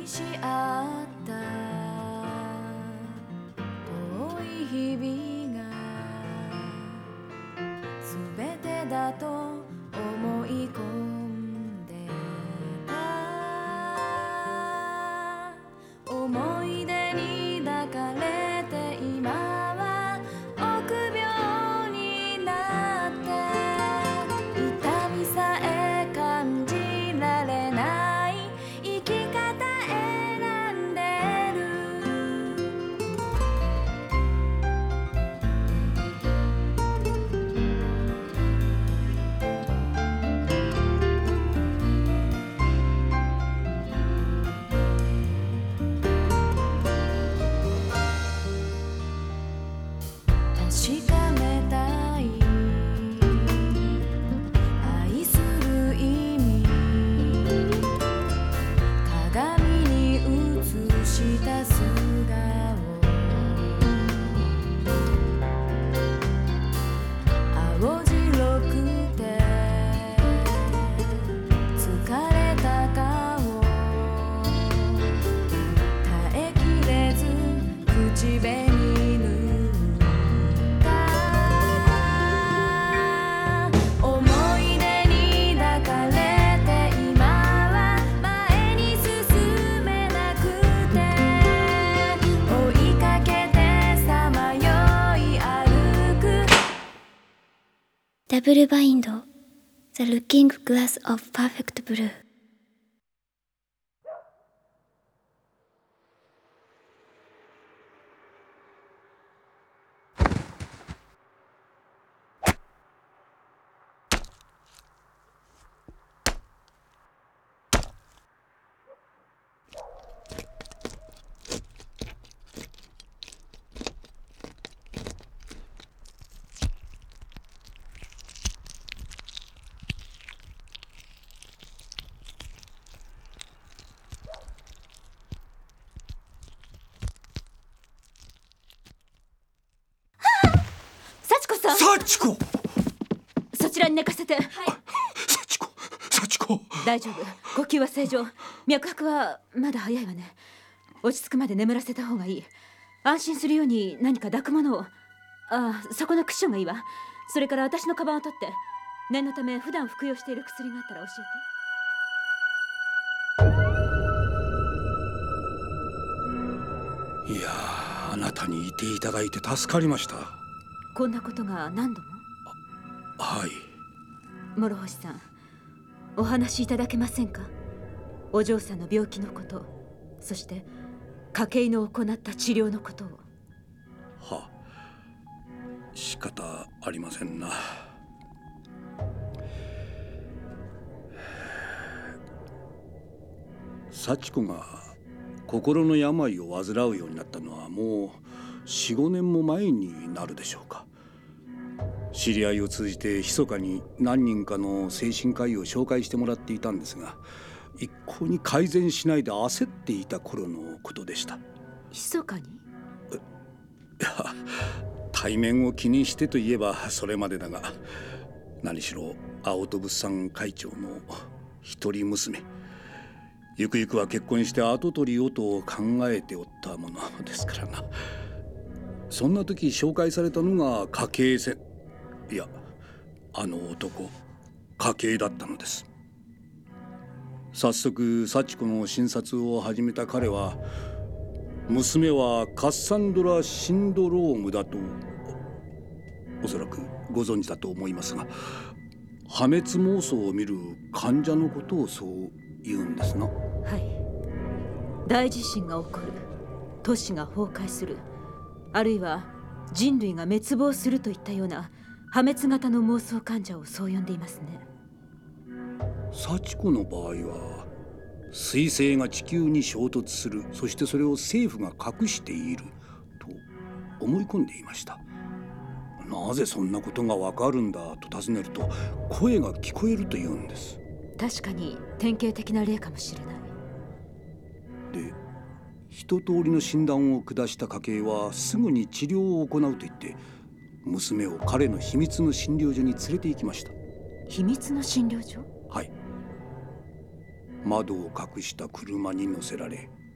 し合った遠い日々が全てだと思い込んでた。思い出に抱かれて今は臆病になって痛みさえ感じられない生き方選んでる。確かめたい愛する意味、鏡に映した素顔、青白くて疲れた顔、耐えきれず口紅塗った思い出に抱かれて今は前に進めなくて追いかけてさまよい歩く。 ダブルバインド The Looking Glass of Perfect Blue。 幸子さん、 幸子、 そちらに寝かせて。 幸子。 大丈夫、呼吸は正常、脈拍はまだ早いわね。落ち着くまで眠らせた方がいい。安心するように何か抱くものを。そこのクッションがいいわ。それから私のカバンを取って、念のため普段服用している薬があったら教いやー、あなたにいていただいて助かりました。 えて。こんなことが何度も。 はい。 諸星さん、お話しいただけませんか。お嬢さんの病気のこと、そして筧の行った治療のことを。 は、仕方ありませんな。幸子が心の病を患うようになったのはもう4、5年も前になるでしょうか。知り合いを通じて密かに何人かの精神科医を紹介してもらっていたんですが、一向に改善しないで焦っていた頃のことでした。 密かに？ いや、対面を気にしてといえばそれまでだが、何しろ青戸物産会長の一人娘、ゆくゆくは結婚して跡取りをと考えておったものですからな。そんな時紹介されたのが筧せ、いや、あの男筧だったのです。早速幸子の診察を始めた彼は、娘はカッサンドラ・シンドロームだとおそらくご存知だと思いますが、破滅妄想を見る患者のことをそう言うんですな。 はい。大地震が起こる、都市が崩壊する、あるいは人類が滅亡するといったような破滅型の妄想患者をそう呼んでいますね。 幸子の場合は彗星が地球に衝突する、そしてそれを政府が隠していると思い込んでいました。なぜそんなことがわかるんだと尋ねると、声が聞こえると言うんです。 確かに典型的な例かもしれない。 で、一通りの診断を下した筧はすぐに治療を行うと言って、娘を彼の秘密の診療所に連れて行きました。 秘密の診療所？ はい。窓を隠した車に乗せられ、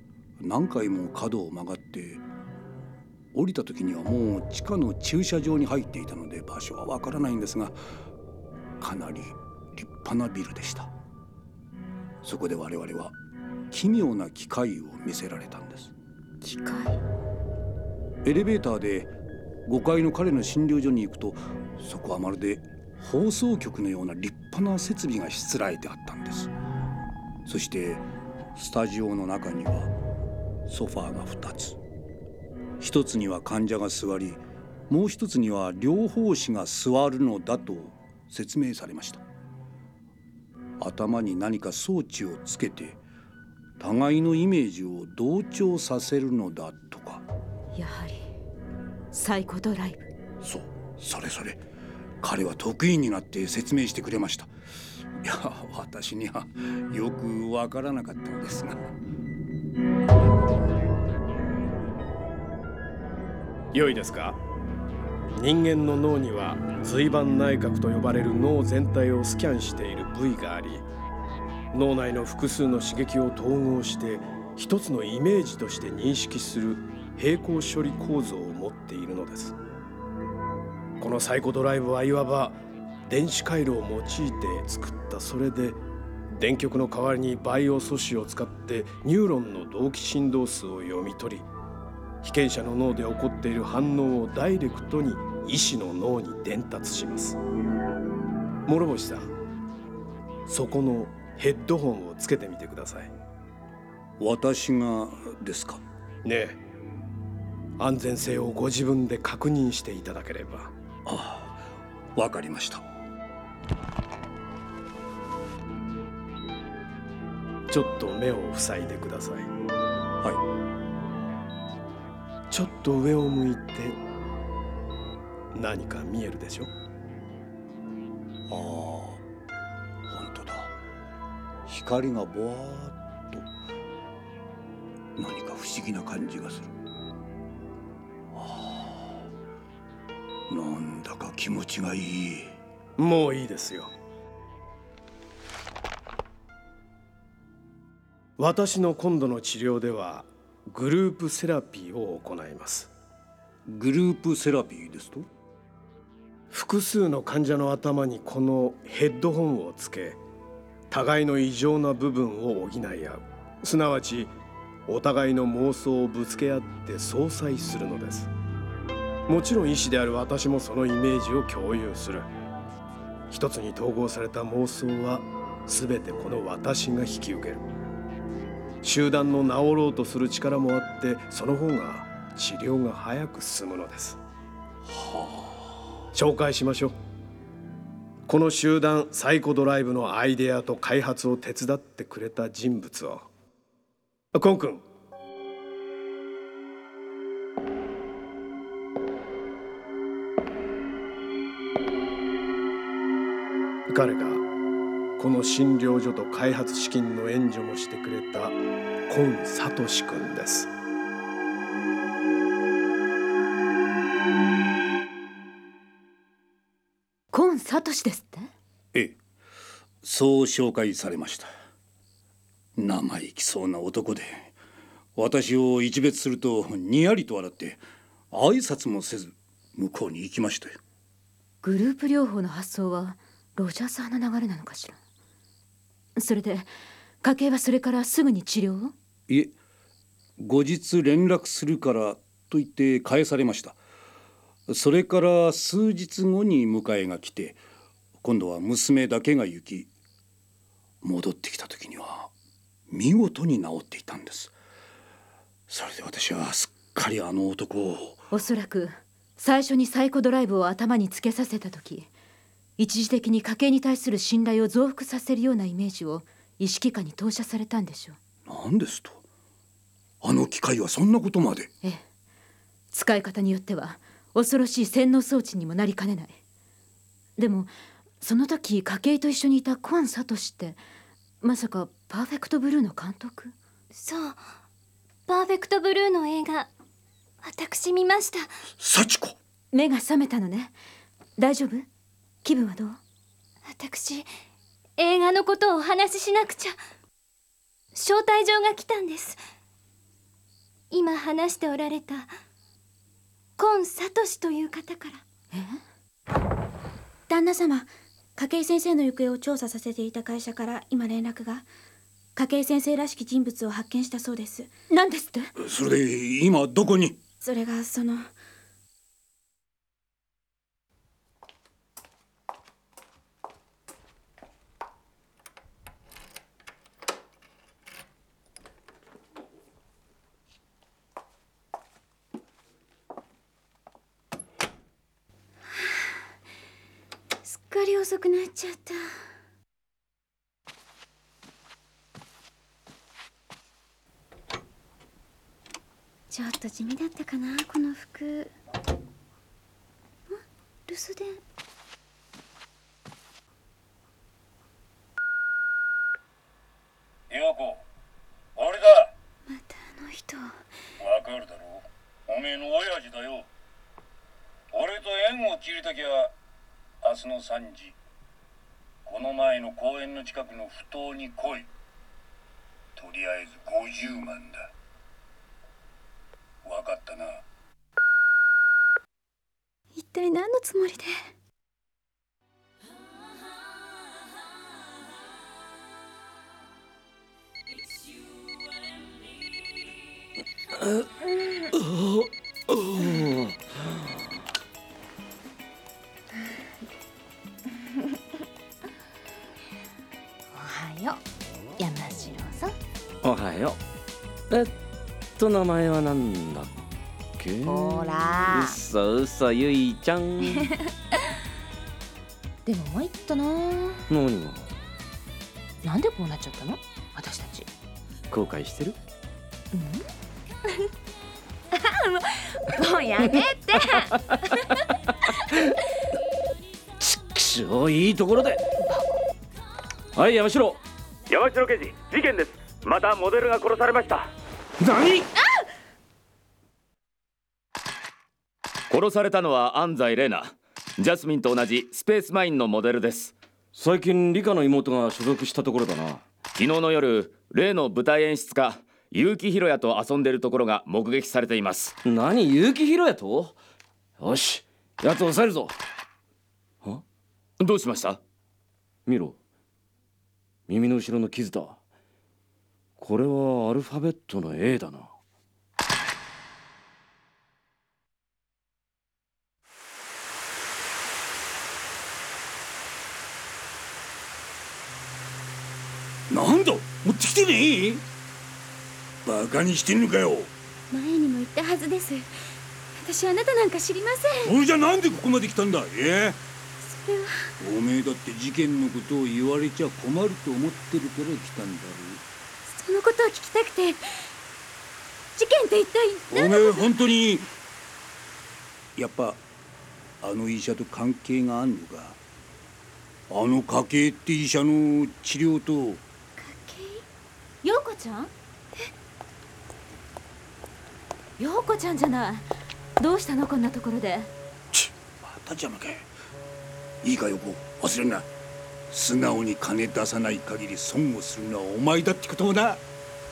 何回も角を曲がって降りた時にはもう地下の駐車場に入っていたので場所はわからないんですが、かなり立派なビルでした。そこで我々は奇妙な機械を見せられたんです。 機械？ エレベーターで5階の彼の診療所に行くと、そこはまるで放送局のような立派な設備がしつらえてあったんです。そしてスタジオの中にはソファーが2つ、一つには患者が座り、もう一つには療法士が座るのだと説明されました。頭に何か装置をつけて互いのイメージを同調させるのだとか。 やはりサイコドライブ。 そう、それ彼は得意になって説明してくれました。いや、私にはよくわからなかったのですが。 良いですか。人間の脳には髄板内核と呼ばれる脳全体をスキャンしている部位があり、脳内の複数の刺激を統合して一つのイメージとして認識する並行処理構造を持っているのです。このサイコドライブはいわば電子回路を用いて作った。それで電極の代わりに培養素子を使ってニューロンの同期振動数を読み取り、被験者の脳で起こっている反応をダイレクトに医師の脳に伝達します。諸星さん、そこのヘッドホンをつけてみてください。 私がですか？ ねえ、安全性をご自分で確認していただければ。 ああ、わかりました。 ちょっと目を塞いでください。 はちょっと上を向いて。何か見えるでしょ？ ああ、本当だ。光がぼわーっと、何か不思議な感じがする。なんだか気持ちがいい。 もういいですよ。私の今度の治療ではグループセラピーを行います。 グループセラピーですと？ 複数の患者の頭にこのヘッドホンをつけ、互いの異常な部分を補い合う、すなわちお互いの妄想をぶつけ合って相殺するのです。もちろん医師である私もそのイメージを共有する。一つに統合された妄想は全てこの私が引き受ける。集団の治ろうとする力もあって、その方が治療が早く進むのです。紹介しましょう。この集団サイコドライブのアイデアと開発を手伝ってくれた人物を。コン君、彼がこの診療所と開発資金の援助もしてくれた今聡君です。 今聡ですって？ ええ、そう紹介されました。生意気そうな男で、私を一別するとにやりと笑って挨拶もせず向こうに行きましたよ。 グループ療法の発想はロジャース派の流れなのかしら。それで家計はそれからすぐに治療を？ いえ、後日連絡するからと言って返されました。それから数日後に迎えが来て、今度は娘だけが行き、戻ってきた時には見事に治っていたんです。それで私はすっかりあの男を。 おそらく最初にサイコドライブを頭につけさせた時、一時的に家計に対する信頼を増幅させるようなイメージを意識下に投射されたんでしょう。 何ですと？あの機械はそんなことまで？ ええ、使い方によっては恐ろしい洗脳装置にもなりかねない。でもその時家計と一緒にいた今聡ってまさかパーフェクトブルーの監督？ そう、パーフェクトブルーの映画、私見ました。 幸子、 目が覚めたのね。大丈夫？気分はどう？ 私、映画のことをお話ししなくちゃ。招待状が来たんです。 今話しておられた今聡という方から。旦那様、筧先生の行方を調査させていた会社から今連絡が。筧先生らしき人物を発見したそうです。 何ですって？ それで今どこに？ それがすっかり遅くなっちゃった。ちょっと地味だったかな、この服。留守電。 陽子、俺だ。 またあの人。 わかるだろう、おめえの親父だよ。俺と縁を切りたきゃ明日の3時、この前の公園の近くの埠頭に来い。とりあえず50万だ。わかったな。 一体何のつもりで。 おはよう、山城さん。 おはよう。名前はなんだっけ？ ほら。 嘘ゆいちゃん。 でも参ったな。 何が？ なんでこうなっちゃったの？私たち。 後悔してる？ もうやめて。 ちっくしょう、いいところで。はい、山城刑事、事件です。またモデルが殺されました。何？ 殺されたのは安西玲奈。ジャスミンと同じスペースマインのモデルです。 最近理香の妹が所属したところだな。 昨日の夜、例の舞台演出家結城博也と遊んでいるところが目撃されています。 何、結城博也と？よし、やつを抑えるぞ。は？ どうしました？ 見ろ、耳の後ろの傷だ。これはアルファベットの A だな。 なんだ、持ってきてねえ。バカにしてんのかよ。 前にも言ったはずです。私あなたなんか知りません。 それじゃなんでここまで来たんだ。 それは。 おめえだって事件のことを言われちゃ困ると思ってるから来たんだろそのことを聞きたくて。事件って一体う。おめえ本当にやっぱあの医者と関係があんのか。あの家系って医者の治療と。 陽子ちゃん？陽子ちゃんじゃない。どうしたのこんなところで。 また邪魔か。いいか陽子、忘れんな。素直に金出さない限り損をするのはお前だってこともな。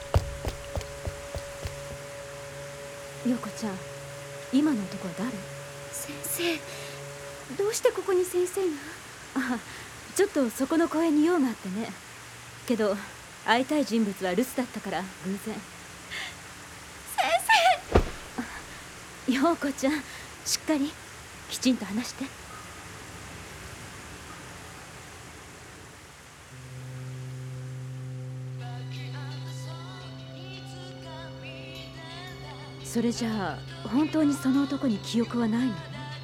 陽子ちゃん、今の男は誰？ 先生、どうしてここに先生が？ あ、ちょっとそこの公園に用があってね。けど会いたい人物は留守だったから偶然。 先生。陽子ちゃん、しっかりきちんと話して。それじゃあ本当にその男に記憶はないのね。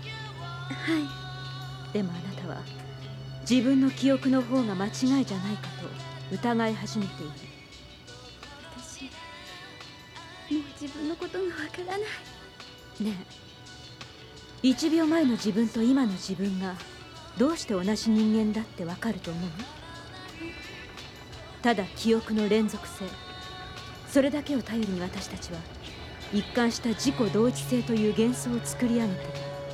はい。 でもあなたは自分の記憶の方が間違いじゃないかと疑い始めている。 私、もう自分のことがわからない。 ねえ、1秒前の自分と今の自分がどうして同じ人間だってわかると思う？ただ記憶の連続性、それだけを頼りに私たちは一貫した自己同一性という幻想を作り上げている。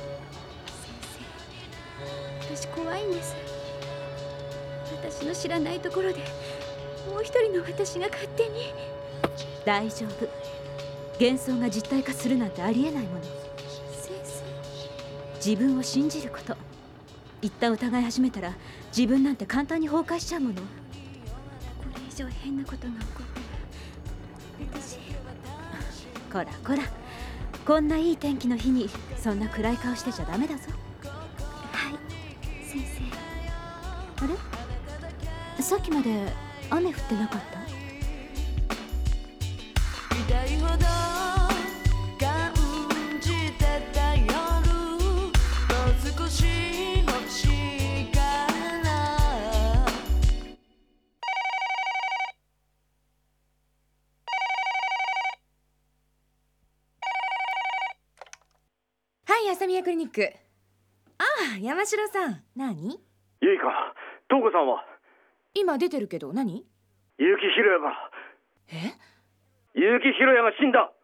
先生、私怖いんです。私の知らないところでもう一人の私が勝手に。 大丈夫。 幻想が実体化するなんてありえないもの。 先生。 自分を信じること。一旦疑い始めたら自分なんて簡単に崩壊しちゃうもの。 これ以上変なことが起こったら私。 こらこら、こんないい天気の日にそんな暗い顔してちゃダメだぞ。 はい先生。 あれ、さっきまで雨降ってなかった？ 痛いほど感じてた夜、もう少し欲しいから。 はい、朝宮クリニック。ああ、山城さん。何？ ゆいか、東子さんは？ 今出てるけど何？ 結城博也が。 え？ 結城博也が死んだ。